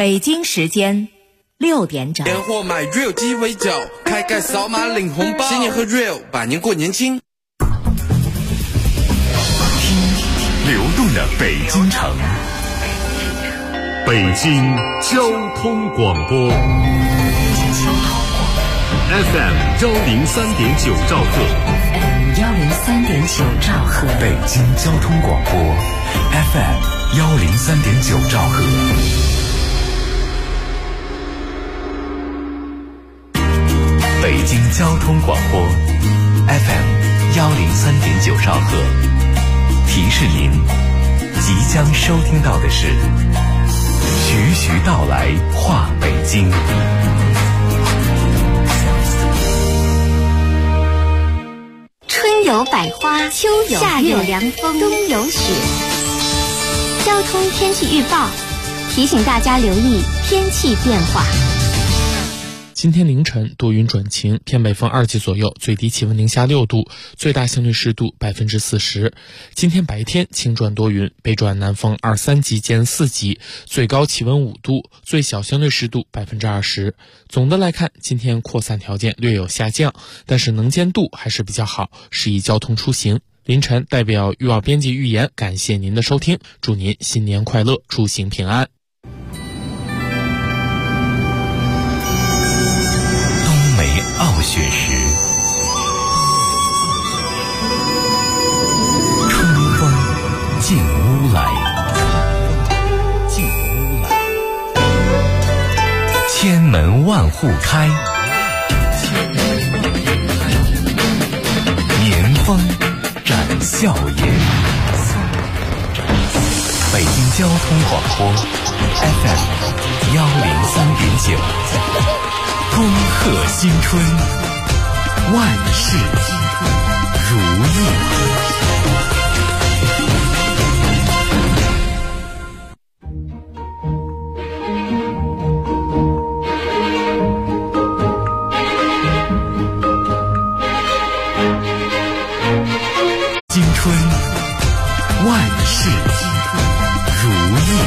北京时间6点整。 年货买 Real 鸡尾酒，开盖扫码领红包，新年喝 Real， 百年过年轻。 听流动的北京城，北京交通广播 FM103.9兆赫 103.9兆赫， 北京交通广播 FM103.9兆赫。北京交通广播 FM103.9兆赫，提示您，即将收听到的是徐徐道来话北京。 春有百花，秋有夏有凉风，冬有雪。交通天气预报提醒大家留意天气变化。 今天凌晨多云转晴，偏北风2级左右，最低气温零下6度，最大相对湿度40%。今天白天晴转多云，北转南风2、3级见4级，最高气温5度，最小相对湿度20%。总的来看，今天扩散条件略有下降，但是能见度还是比较好，适宜交通出行。凌晨代表预报编辑预言，感谢您的收听，祝您新年快乐，出行平安。 傲雪时，春风进屋来，千门万户开，年风展笑颜。北京交通广播 FM103.9，恭贺新春，万事如意。新春，万事如意。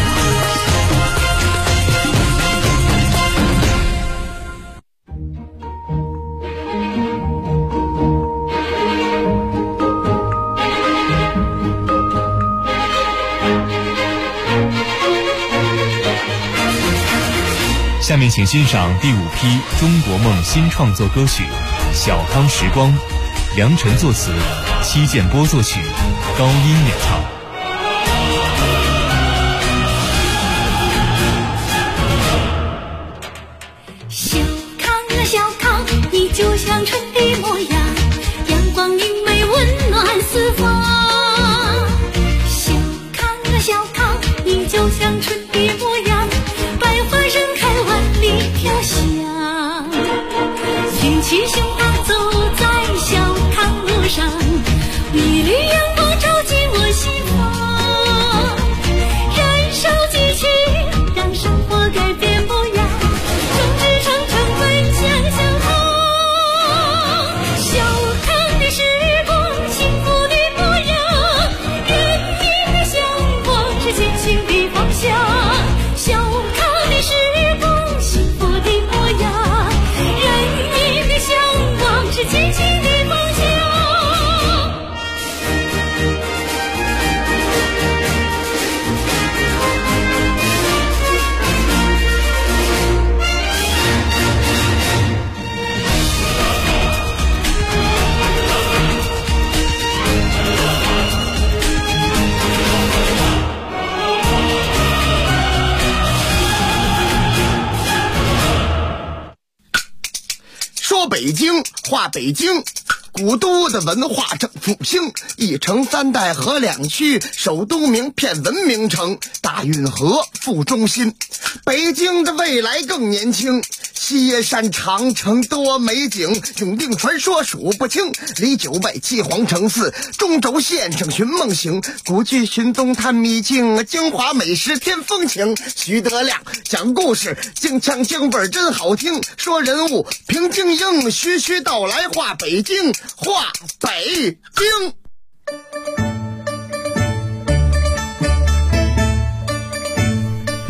下面请欣赏第5批中国梦新创作歌曲《小康时光》，梁晨作词，戚建波作曲，高音演唱。 小康啊小康，你就像春的模样，阳光明媚温暖四方。小康啊小康，你就像春的模样，百花盛开万里飘香。举起胸膛走在小康路上，一缕阳光照进我心房，燃烧激情，让生活改变模样，众志成城奔向小康。小康的时光，幸福的模样，人民的向往是前行的方向。小康的时光，幸福的模样，人民的向往是前行的方向。 说北京话北京，古都的文化正复兴，一城三代河两区，首都名片文明城，大运河副中心。北京的未来更年轻，西耶山长城多美景，永定传说数不清，离9外七皇城寺，中轴线上寻梦行，古剧寻踪探秘境，京华美食添风情。徐德亮讲故事，京腔京味真好听，说人物评京英，徐徐道来话北京，话北京。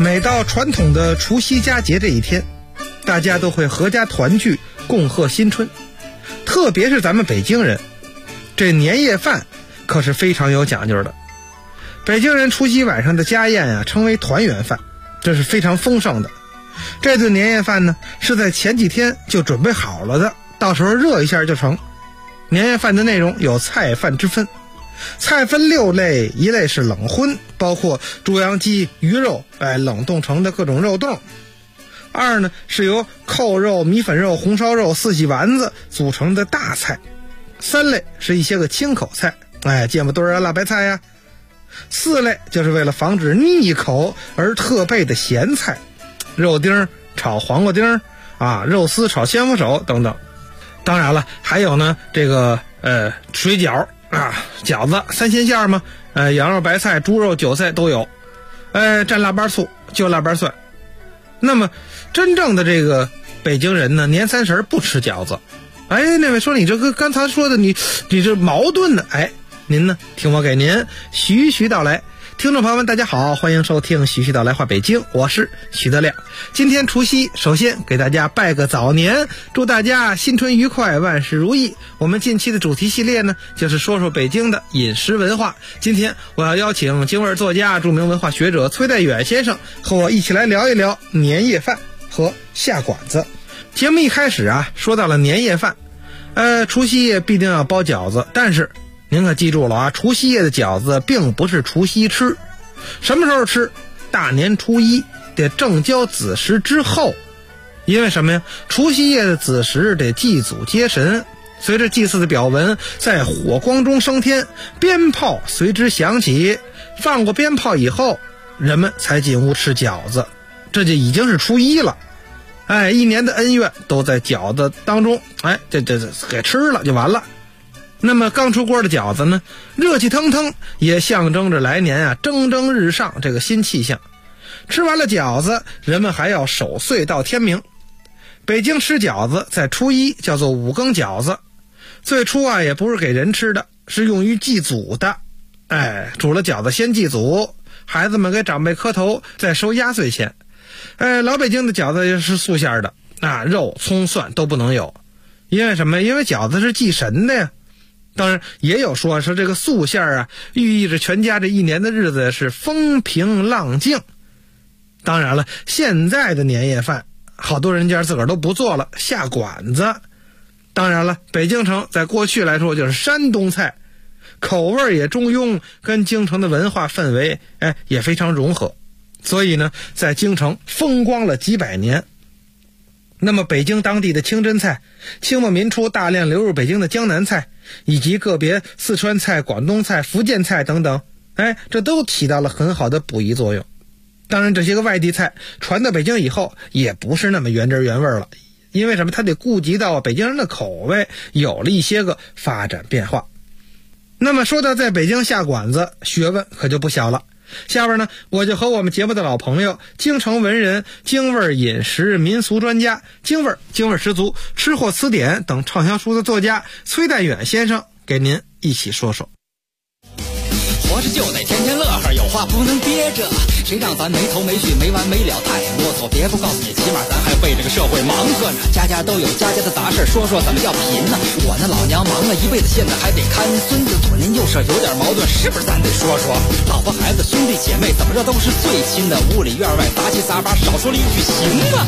每到传统的除夕佳节这一天，大家都会合家团聚，共贺新春。特别是咱们北京人，这年夜饭可是非常有讲究的。北京人除夕晚上的家宴啊，称为团圆饭，这是非常丰盛的。这顿年夜饭呢，是在前几天就准备好了的，到时候热一下就成。年夜饭的内容有菜饭之分，菜分6类，一类是冷荤，包括猪羊鸡鱼肉，冷冻成的各种肉冻。2呢是由扣肉、米粉肉、红烧肉、四喜丸子组成的大菜。3类是一些个清口菜，芥末墩啊、辣白菜呀。4类就是为了防止腻口而特备的咸菜，肉丁炒黄瓜丁啊，肉丝炒鲜腐手等等。当然了，还有呢这个水饺啊，饺子3鲜馅嘛，羊肉、白菜、猪肉、韭菜都有，蘸腊八醋，就腊八蒜。那么真正的这个北京人呢，年30不吃饺子。那位说你这个刚才说的你这矛盾的，您呢听我给您徐徐道来。听众朋友们大家好，欢迎收听徐徐道来话北京，我是徐德亮。今天除夕，首先给大家拜个早年，祝大家新春愉快，万事如意。我们近期的主题系列呢，就是说说北京的饮食文化。今天我要邀请京味作家、著名文化学者崔代远先生和我一起来聊一聊年夜饭和下馆子。节目一开始啊，说到了年夜饭，除夕夜必定要包饺子，但是您可记住了啊，除夕夜的饺子并不是除夕吃，什么时候吃？大年初一得正交子时之后。因为什么呀？除夕夜的子时得祭祖接神，随着祭祀的表文在火光中升天，鞭炮随之响起，放过鞭炮以后，人们才进屋吃饺子，这就已经是初一了。一年的恩怨都在饺子当中，这给吃了就完了。那么刚出锅的饺子呢，热气腾腾，也象征着来年啊蒸蒸日上这个新气象。吃完了饺子，人们还要守岁到天明。北京吃饺子在初一叫做5更饺子，最初啊也不是给人吃的，是用于祭祖的。煮了饺子先祭祖，孩子们给长辈磕头，再收压岁钱。老北京的饺子是素馅的啊，肉、葱、蒜都不能有。因为什么？因为饺子是祭神的呀。当然也有说这个素馅啊，寓意着全家这一年的日子是风平浪静。当然了，现在的年夜饭好多人家自个儿都不做了，下馆子。当然了，北京城在过去来说就是山东菜，口味也中庸，跟京城的文化氛围也非常融合，所以呢在京城风光了几百年。那么北京当地的清真菜，清末民初大量流入北京的江南菜，以及个别四川菜、广东菜、福建菜等等，这都起到了很好的补益作用。当然这些个外地菜传到北京以后也不是那么原汁原味了，因为什么？它得顾及到北京人的口味，有了一些个发展变化。那么说到在北京下馆子，学问可就不小了。下边呢，我就和我们节目的老朋友、京城文人、京味饮食民俗专家、京味十足、吃货词典等畅销书的作家崔代远先生给您一起说说。 活着就得天天乐呵，有话不能憋着，谁让咱没头没绪没完没了太啰嗦。别不告诉你，起码咱还为这个社会忙活呢。家家都有家家的杂事，说说怎么叫贫呢？我那老娘忙了一辈子，现在还得看孙子，左邻右舍有点矛盾，是不是咱得说说？老婆孩子兄弟姐妹怎么着都是最亲的，屋里院外杂七杂八，少说了一句行吗？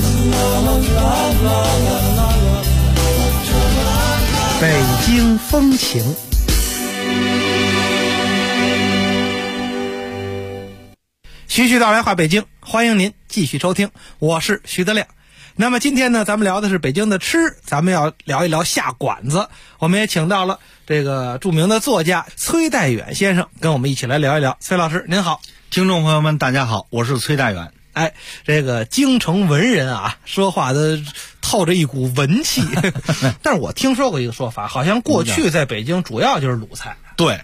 北京风情。徐徐道来话北京，欢迎您继续收听，我是徐德亮。那么今天呢，咱们聊的是北京的吃，咱们要聊一聊下馆子。我们也请到了这个著名的作家崔代远先生，跟我们一起来聊一聊。崔老师您好。 听众朋友们大家好，我是崔代远。 这个京城文人啊，说话的透着一股文气。但是我听说过一个说法，好像过去在北京主要就是鲁菜。 对，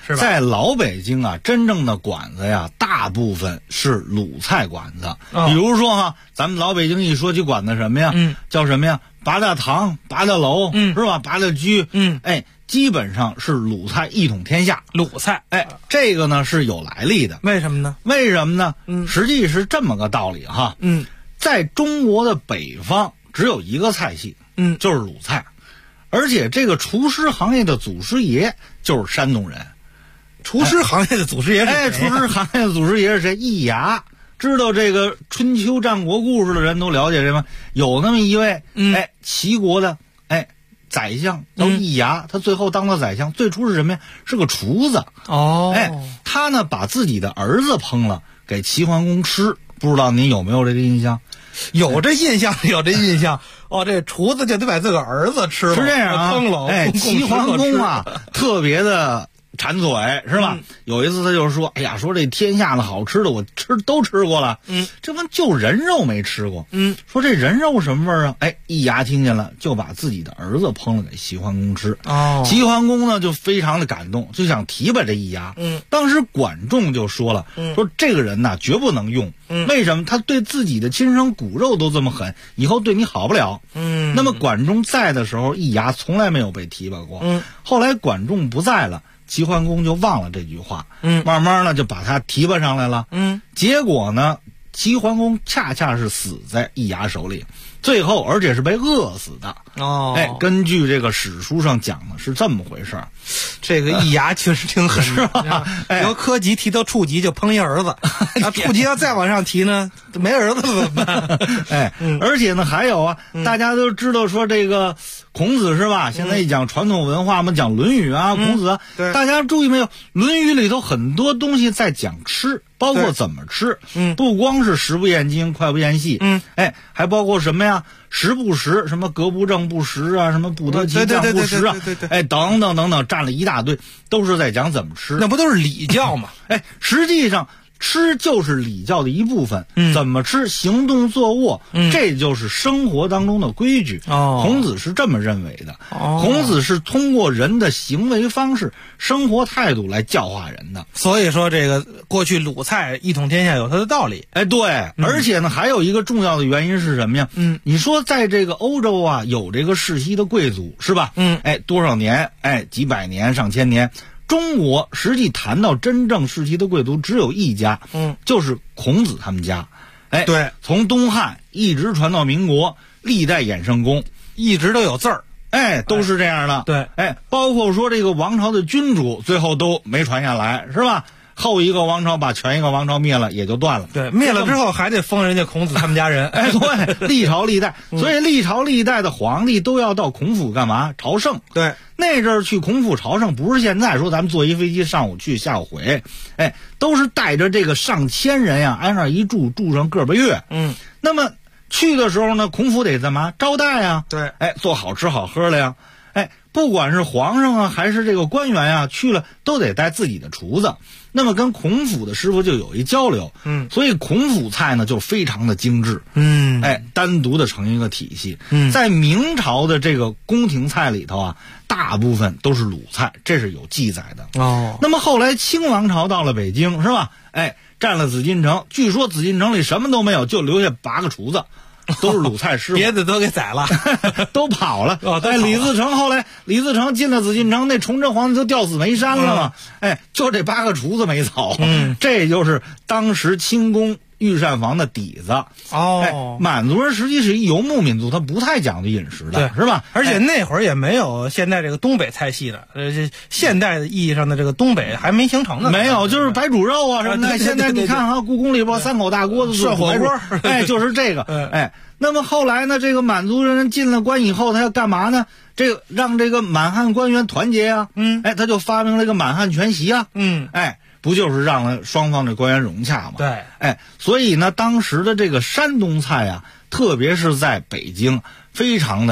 是吧？ 在老北京啊，真正的馆子呀，大部分是鲁菜馆子。比如说哈，咱们老北京一说起馆子什么呀？叫什么呀？八大堂、八大楼，是吧？八大居，基本上是鲁菜一统天下。 鲁菜， 这个呢是有来历的。 为什么呢？ 实际是这么个道理哈。在中国的北方只有一个菜系，就是鲁菜，而且这个厨师行业的祖师爷就是山东人。 厨师行业的祖师爷是谁？ 厨师行业的祖师爷是谁？易牙。知道这个春秋战国故事的人都了解这吗？有那么一位，齐国的，宰相叫易牙，他最后当了宰相，最初是什么呀？是个厨子。他呢把自己的儿子烹了给齐桓公吃，不知道您有没有这个印象？ 有这印象。这厨子就得把自个儿子吃了， 是这样啊。 烹了， 齐桓公啊，特别的馋嘴是吧？有一次他就说：“哎呀，说这天下的好吃的我都吃过了，这不就人肉没吃过。说这人肉什么味儿啊？易牙听见了，就把自己的儿子烹了给齐桓公吃。齐桓公呢就非常的感动，就想提拔这易牙。当时管仲就说了，说这个人呐绝不能用。为什么？他对自己的亲生骨肉都这么狠，以后对你好不了。那么管仲在的时候，易牙从来没有被提拔过。后来管仲不在了。齐桓公就忘了这句话，慢慢呢就把他提拔上来了，结果呢，齐桓公恰恰是死在易牙手里，最后而且是被饿死的。根据这个史书上讲的是这么回事儿。 这个易牙确实挺狠，是吧？由科级提到处级就烹一儿子，处级要再往上提呢，没儿子怎么办？ 而且呢还有啊，大家都知道说这个孔子是吧？现在一讲传统文化，我们讲《论语》啊，孔子啊，大家注意没有？《论语》里头很多东西在讲吃，包括怎么吃，不光是食不厌精，脍不厌细，还包括什么呀？食不食，什么格不正不食啊，什么不得其酱不食啊，等等等等，占了一大堆，都是在讲怎么吃。 那不都是礼教吗？ 实际上吃就是礼教的一部分，怎么吃，行动坐卧，这就是生活当中的规矩。孔子是这么认为的。孔子是通过人的行为方式、生活态度来教化人的。 所以说，这个过去鲁菜一统天下有它的道理。 对，而且呢，还有一个重要的原因是什么呀？你说在这个欧洲啊，有这个世袭的贵族是吧？多少年，几百年、上千年。中国实际谈到真正世袭的贵族只有一家，就是孔子他们家。 对， 从东汉一直传到民国，历代衍圣公一直都有字儿， 都是这样的。 对， 包括说这个王朝的君主最后都没传下来，是吧？后一个王朝把前一个王朝灭了，也就断了。 对，灭了之后还得封人家孔子他们家人。 对，历朝历代，所以历朝历代的皇帝都要到孔府干嘛？朝圣。 对， 那阵儿去孔府朝圣，不是现在说咱们坐一飞机上午去下午回，都是带着这个上千人呀，挨那一住上个把月。那么去的时候呢，孔府得干嘛？招待呀。 对， 做好吃好喝的呀。不管是皇上啊，还是这个官员啊，去了都得带自己的厨子。那么跟孔府的师傅就有一交流。所以孔府菜呢就非常的精致。单独的成一个体系。在明朝的这个宫廷菜里头啊，大部分都是鲁菜，这是有记载的。那么后来清王朝到了北京是吧？占了紫禁城，据说紫禁城里什么都没有，就留下8个厨子。都是鲁菜师傅， 别的都给宰了， 都跑了。李自成后来，李自成进了紫禁城，那崇祯皇帝就吊死煤山了嘛。就这8个厨子没走。这就是当时清宫御膳房的底子。满族人实际是一游牧民族，他不太讲究饮食的，是吧？ 而且那会儿也没有现在这个东北菜系的，现代的意义上的这个东北还没形成呢。 没有，就是白煮肉啊什么的。现在你看啊，故宫里边3口大锅子涮火锅， 就是这个。那么后来呢，这个满族人进了关以后，他要干嘛呢？这个让这个满汉官员团结啊。他就发明了一个满汉全席啊。不就是让了双方这官员融洽吗？ 对， 所以呢，当时的这个山东菜啊，特别是在北京，非常的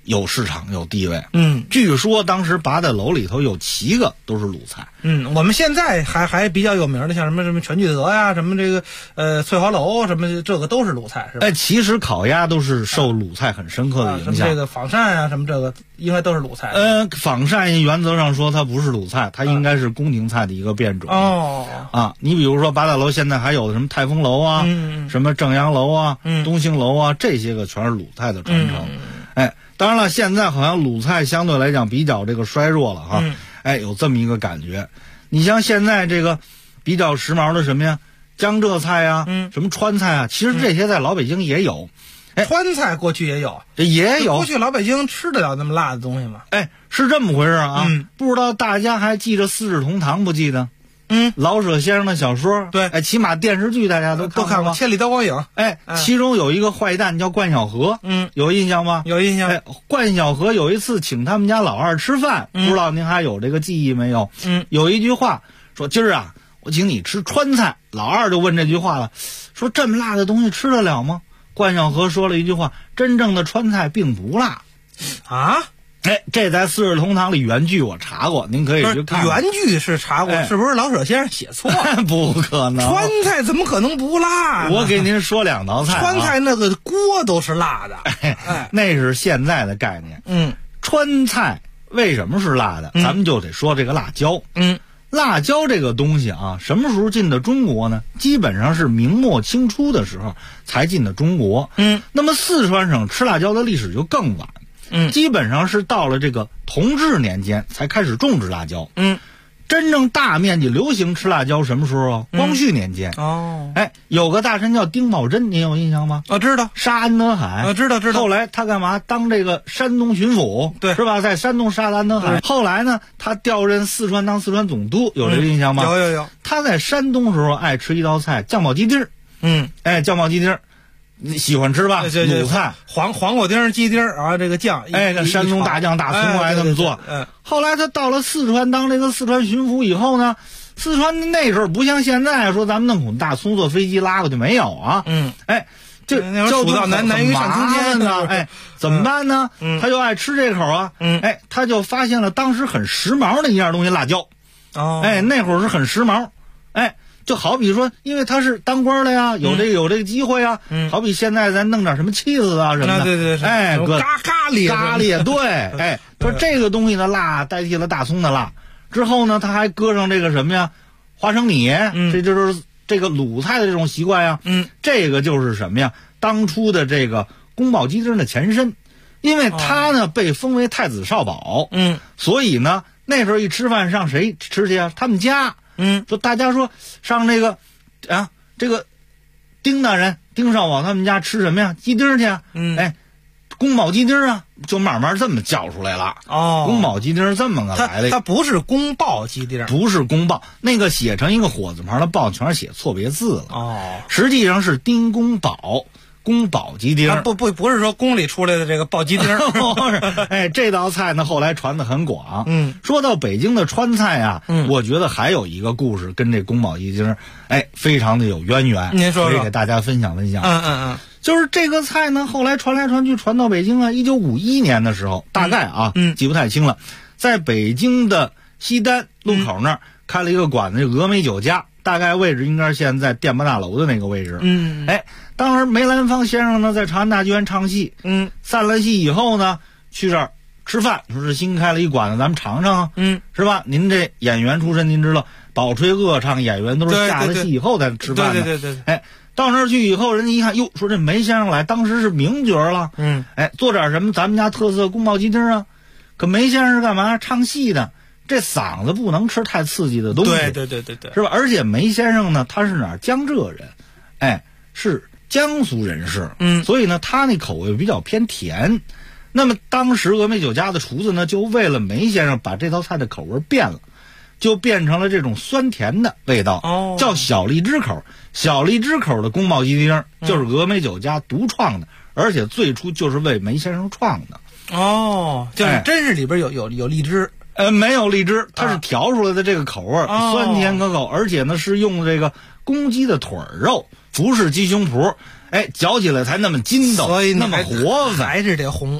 有市场有地位。据说当时八大楼里头有7个都是鲁菜。 我们现在还比较有名的，像什么全聚德呀，什么这个翠华楼，什么这个都是鲁菜，是吧？ 其实烤鸭都是受鲁菜很深刻的影响。 什么这个仿膳啊，什么这个应该都是鲁菜。 仿膳原则上说它不是鲁菜，它应该是宫廷菜的一个变种。你比如说八大楼现在还有什么泰丰楼啊，什么正阳楼啊，东兴楼啊，这些个全是鲁菜的传承。当然了，现在好像鲁菜相对来讲比较这个衰弱了哈。有这么一个感觉。你像现在这个比较时髦的什么呀，江浙菜啊，什么川菜啊，其实这些在老北京也有。 川菜过去也有，过去老北京吃得了那么辣的东西吗？ 是这么回事啊。不知道大家还记着四世同堂不记得？老舍先生的小说， 对， 起码电视剧大家都看过， 《千里刀光影》。 其中有一个坏蛋叫冠晓荷，有印象吗？ 有印象。 冠晓荷有一次请他们家老二吃饭，不知道您还有这个记忆没有？有一句话说：“今儿啊，我请你吃川菜。”老二就问这句话了，说：“这么辣的东西吃得了吗？”冠晓荷说了一句话：“真正的川菜并不辣。”这在《四世同堂》里原句我查过，您可以去看。 原句是查过，是不是老舍先生写错了？ 不可能， 川菜怎么可能不辣呢？ 我给您说2道菜。 川菜那个锅都是辣的， 那是现在的概念。川菜为什么是辣的？咱们就得说这个辣椒。辣椒这个东西啊，什么时候进的中国呢？基本上是明末清初的时候才进的中国。那么四川省吃辣椒的历史就更晚。基本上是到了这个同治年间才开始种植辣椒。真正大面积流行吃辣椒什么时候啊？光绪年间。有个大臣叫丁茂珍，您有印象吗？ 知道。 杀安德海。 知道。 后来他干嘛？当这个山东巡抚，对，是吧？在山东杀了安德海。后来呢，他调任四川当四川总督，有这个印象吗？ 有。 他在山东时候爱吃一道菜，酱爆鸡丁。酱爆鸡丁。你喜欢吃吧？鲁菜， 黄瓜丁、鸡丁啊，这个酱， 山东大酱大葱爱这么做。后来他到了四川当这个四川巡抚以后呢，四川那时候不像现在说咱们弄桶大葱坐飞机拉过去没有啊。这交通难于上青天呢。怎么办呢？他就爱吃这口啊。他就发现了当时很时髦的一样东西——辣椒。那会儿是很时髦。就好比说，因为他是当官的呀，有这个机会啊。好比现在咱弄点什么cheese啊什么的， 对，咖喱， 对，说这个东西的辣代替了大葱的辣。之后呢，他还搁上这个什么呀，花生米，这就是这个鲁菜的这种习惯呀。这个就是什么呀？当初的这个宫保鸡丁的前身，因为他呢被封为太子少保，所以呢那时候一吃饭上谁吃去啊？他们家。说大家说上这个这个丁大人丁少保他们家吃什么呀？鸡丁去。宫保鸡丁啊，就慢慢这么叫出来了。宫保鸡丁这么个来的。 它不是宫爆鸡丁， 不是宫爆，那个写成一个火字旁的爆，全是写错别字了。实际上是丁公保。宫保鸡丁。 不是说宫里出来的这个爆鸡丁。 这道菜呢后来传得很广。说到北京的川菜啊，我觉得还有一个故事跟这宫保鸡丁非常的有渊源。 您说说， 可以给大家分享。就是这个菜呢后来传来传去传到北京啊，1951年的时候，大概记不太清了，在北京的西单路口那儿开了一个馆子，峨眉酒家，大概位置应该是现在电报大楼的那个位置。当时梅兰芳先生呢在长安大剧院唱戏，散了戏以后呢去这儿吃饭，说是新开了一馆子，咱们尝尝啊，是吧？您这演员出身，您知道宝吹恶唱演员都是下了戏以后再吃饭的。 对。 到那儿去以后，人家一看，哟，说这梅先生来，当时是名角了。做点什么咱们家特色宫保鸡丁啊。可梅先生是干嘛？唱戏的，这嗓子不能吃太刺激的东西。 对， 是吧？而且梅先生呢，他是哪儿？江浙人，是江苏人士。所以呢，他那口味比较偏甜。那么当时峨眉酒家的厨子呢，就为了梅先生把这道菜的口味变了，就变成了这种酸甜的味道，叫小荔枝口。小荔枝口的宫保鸡丁就是峨眉酒家独创的，而且最初就是为梅先生创的。 就是真是里边有荔枝。 没有荔枝，它是调出来的这个口味，酸甜可口，而且呢是用这个公鸡的腿肉，不是鸡胸脯，嚼起来才那么筋道， 所以那么活泛， 还是得红。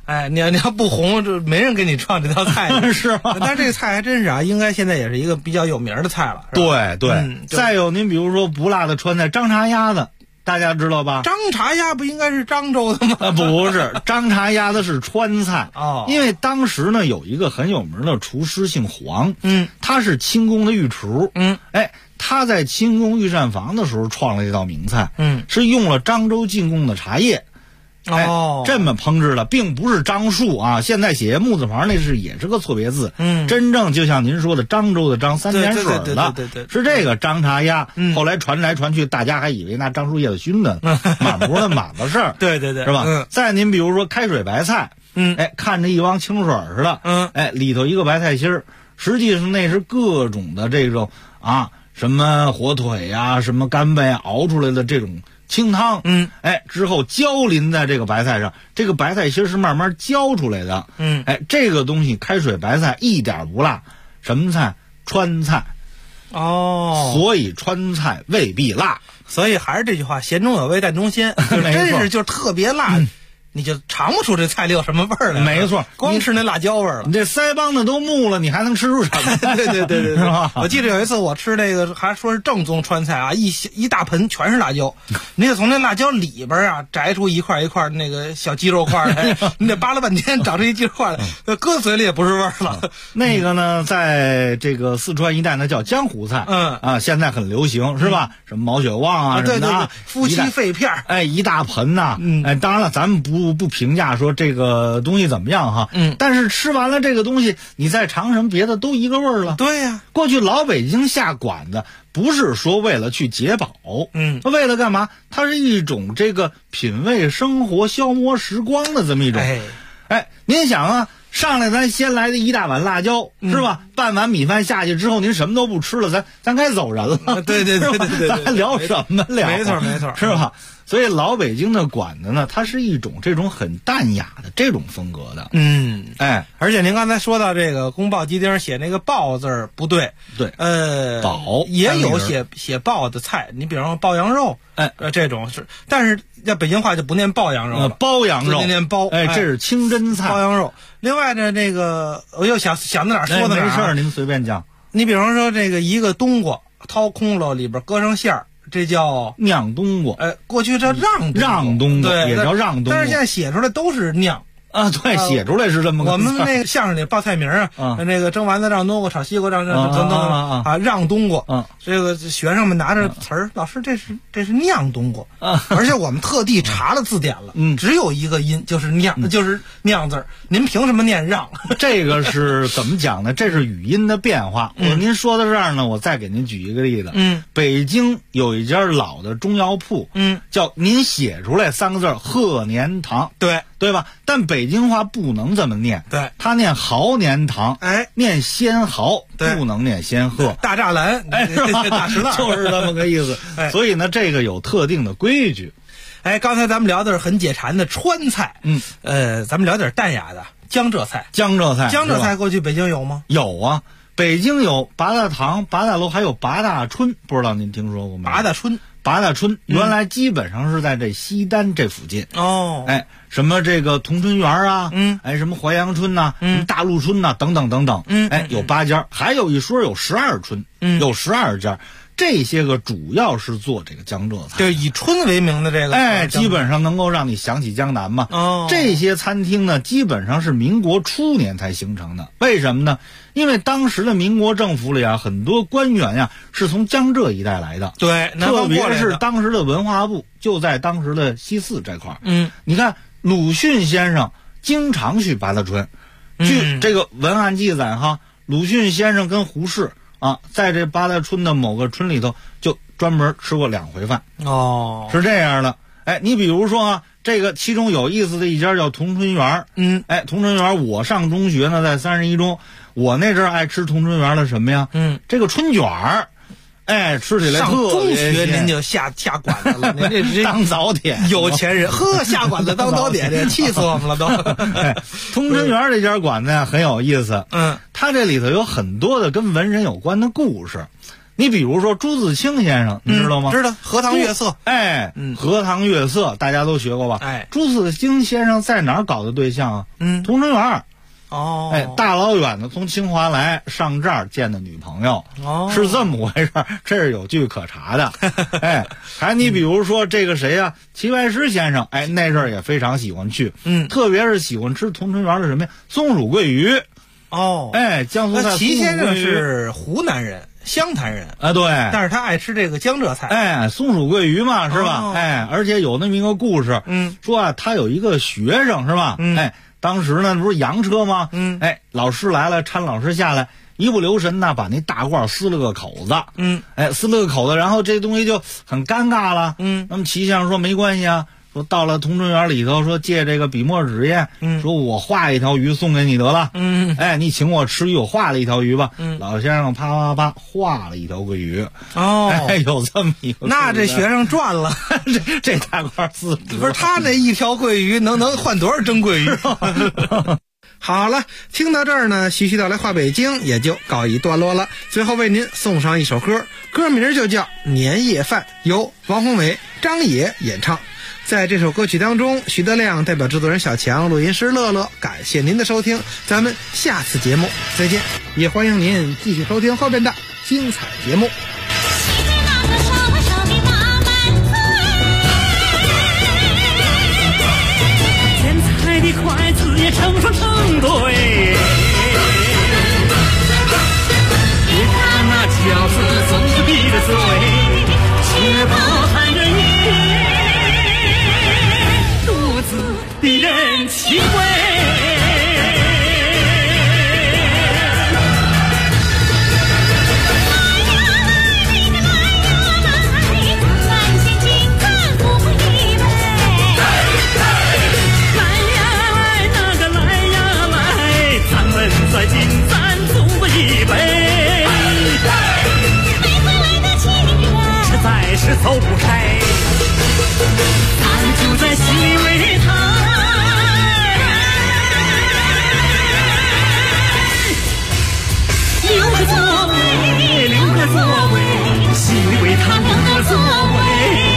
哎，你要不红，就没人给你创这道菜是吧？ 但是这个菜还真是啊，应该现在也是一个比较有名的菜了。 对对，再有您比如说不辣的川菜张茶鸭子，大家知道吧？ 张茶鸭不应该是漳州的吗？ 不是，张茶鸭子是川菜哦。 因为当时呢有一个很有名的厨师姓黄，他是清宫的御厨，他在清宫御膳房的时候创了这道名菜，是用了漳州进贡的茶叶。这么烹制的，并不是樟树啊。现在写木字旁那也是个错别字。真正就像您说的，漳州的漳三点水的，是这个张茶鸭。后来传来传去，大家还以为那樟树叶子熏的，满不是那满的事儿。 对， 是吧？再您比如说开水白菜，看着一汪清水似的，里头一个白菜心儿，实际上那是各种的这种什么火腿呀，什么干贝熬出来的这种清汤，之后浇淋在这个白菜上，这个白菜心是慢慢浇出来的，这个东西开水白菜一点不辣，什么菜？川菜，所以川菜未必辣， 所以还是这句话，咸中有味，淡中鲜，真是就是特别辣。你就尝不出这菜里有什么味儿来。 没错， 光吃那辣椒味儿了。 你这腮帮子都木了，你还能吃出什么？ 对， 是吧？ 我记得有一次我吃那个，还说是正宗川菜啊，一大盆全是辣椒，你得从那辣椒里边啊摘出一块一块那个小鸡肉块来，你得扒拉半天找出一鸡肉块来，搁嘴里也不是味儿了。 那个呢，在这个四川一带呢叫江湖菜，现在很流行，是吧？什么毛血旺啊， 对，夫妻肺片， 一大盆呐，当然了，咱们不评价说这个东西怎么样哈，但是吃完了这个东西，你再尝什么别的都一个味儿了。 对呀， 过去老北京下馆子不是说为了去解饱，为了干嘛？它是一种这个品味生活、消磨时光的这么一种。您想啊，上来咱先来的一大碗辣椒，是吧？半碗米饭下去之后，您什么都不吃了，咱该走人了。 对， 咱聊什么聊？ 没错， 是吧？所以老北京的馆子呢，它是一种这种很淡雅的这种风格的。 而且您刚才说到这个宫保鸡丁写那个鲍字儿不对， 宝也有写鲍的菜，你比方说爆羊肉，这种是，但是在北京话就不念爆羊肉了， 包羊肉念包， 这是清真菜， 包羊肉。另外呢，这个我又想到哪儿说到哪儿， 没事，您随便讲。 你比方说这个一个冬瓜掏空了，里边搁上馅儿。这叫酿冬瓜， 过去叫让冬瓜， 对， 也叫让冬瓜， 但是现在写出来都是酿对，写出来是这么个。 我们那个相声里报菜名那个蒸丸子让冬瓜，炒西瓜让让冬瓜，这个学生们拿着词儿，老师这是酿冬瓜，而且我们特地查了字典了，只有一个音就是酿，就是酿字儿，您凭什么念让？ 这个是怎么讲呢？这是语音的变化。您说到这儿呢，我再给您举一个例子。北京有一家老的中药铺，叫您写出来3个字鹤年堂，对吧？但北京话不能这么念，他念豪年堂，念仙豪，不能念仙鹤。 大栅栏，大石栏， 就是这么个意思。所以呢，这个有特定的规矩。 刚才咱们聊的是很解馋的川菜，咱们聊点淡雅的江浙菜。 江浙菜过去北京有吗？ 有啊，北京有八大堂、八大楼，还有八大春，不知道您听说过吗？八大春原来基本上是在这西单这附近什么这个同春园啊，什么淮阳春呐，大陆春呐，等等等等，有8家，还有一说有12春，有12家。这些个主要是做这个江浙菜， 对，以春为名的这个， 基本上能够让你想起江南嘛。这些餐厅呢，基本上是民国初年才形成的。为什么呢？因为当时的民国政府里很多官员是从江浙一带来的， 对， 特别是当时的文化部就在当时的西四这块你看鲁迅先生经常去八大春，据这个文案记载鲁迅先生跟胡适在这八大春的某个村里头就专门吃过2回饭是这样的。你比如说这个其中有意思的一家叫同春园，同春园我上中学呢在31中，我那阵爱吃同春园的什么呀？这个春卷儿，吃起来特别上中学您就下馆子了，您这当早点， 有钱人下馆子当早点，这气死我们了都。 同春园这家馆子很有意思，它这里头有很多的跟文人有关的故事。 你比如说朱自清先生，你知道吗？ 知道，荷塘月色。 荷塘月色大家都学过吧？朱自清先生在哪儿搞的对象啊？同春园。大老远的从清华来上这儿见的女朋友，是这么回事，这是有据可查的。还你比如说这个谁呀，齐白石先生，那阵儿也非常喜欢去，特别是喜欢吃同春园的什么呀，松鼠桂鱼。江苏菜。 齐先生是湖南人，湘潭人啊，对， 但是他爱吃这个江浙菜。 松鼠桂鱼嘛，是吧？而且有那么一个故事，说啊，他有一个学生，是吧？当时呢，不是洋车吗？老师来了，搀老师下来，一不留神呢，把那大褂撕了个口子。撕了个口子，然后这东西就很尴尬了。那么齐先生说没关系啊，说到了同春园里头，说借这个笔墨纸砚，说我画一条鱼送给你得了。你请我吃鱼，我画了一条鱼吧。老先生啪啪啪画了一条桂鱼。有这么一个， 那这学生赚了。 这大褂撕不是他那一条桂鱼能换多少蒸桂鱼？好了，听到这儿呢，徐徐道来话北京也就告一段落了。最后为您送上一首歌，歌名就叫《年夜饭》，由王宏伟、张也演唱。在这首歌曲当中，徐德亮代表制作人小强、录音师乐乐，感谢您的收听，咱们下次节目再见，也欢迎您继续收听后边的精彩节目。 的筷子也成双成对，别看那饺子总是闭着嘴，却饱含着你肚子的人情味。再敬咱祖国一杯，没回来的亲人实在是走不开，咱就在心里为他留个座位，留个座位，心里为他留个座位。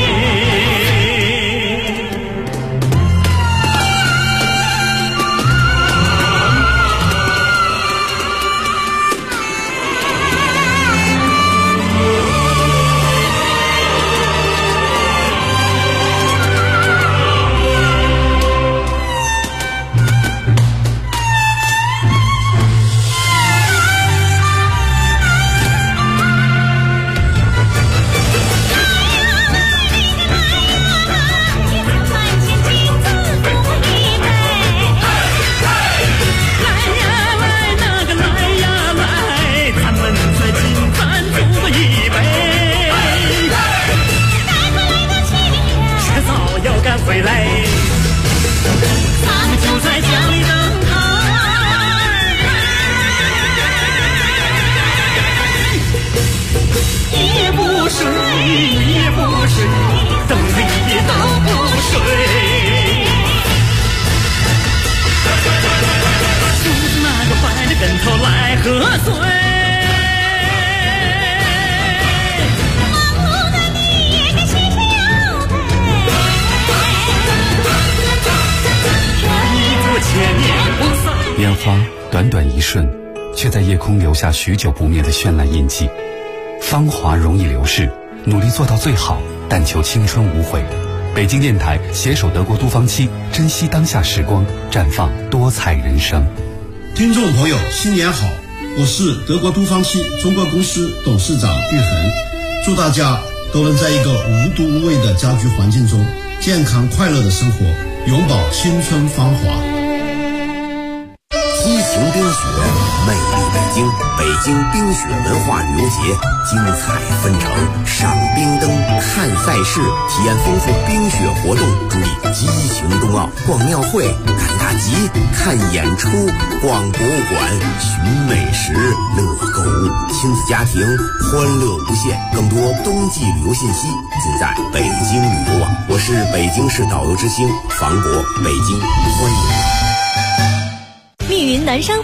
回来，咱们就在家里等他，也不睡，也不睡，等他一夜都不睡。拄着那个白的跟头来喝醉。 烟花短短一瞬，却在夜空留下许久不灭的绚烂印记。芳华容易流逝，努力做到最好，但求青春无悔。北京电台携手德国都芳期，珍惜当下时光，绽放多彩人生。 听众朋友，新年好！我是德国都芳期中国公司董事长玉恒，祝大家都能在一个无毒无味的家居环境中，健康快乐的生活，永葆青春芳华。 激情冰雪，魅力北京，北京冰雪文化旅游节精彩纷呈，赏冰灯，看赛事，体验丰富冰雪活动，注意激情冬奥，逛庙会，赶大集，看演出，逛博物馆，寻美食，乐购物，亲子家庭欢乐无限。更多冬季旅游信息尽在北京旅游网。我是北京市导游之星房博，北京欢迎。 密云南商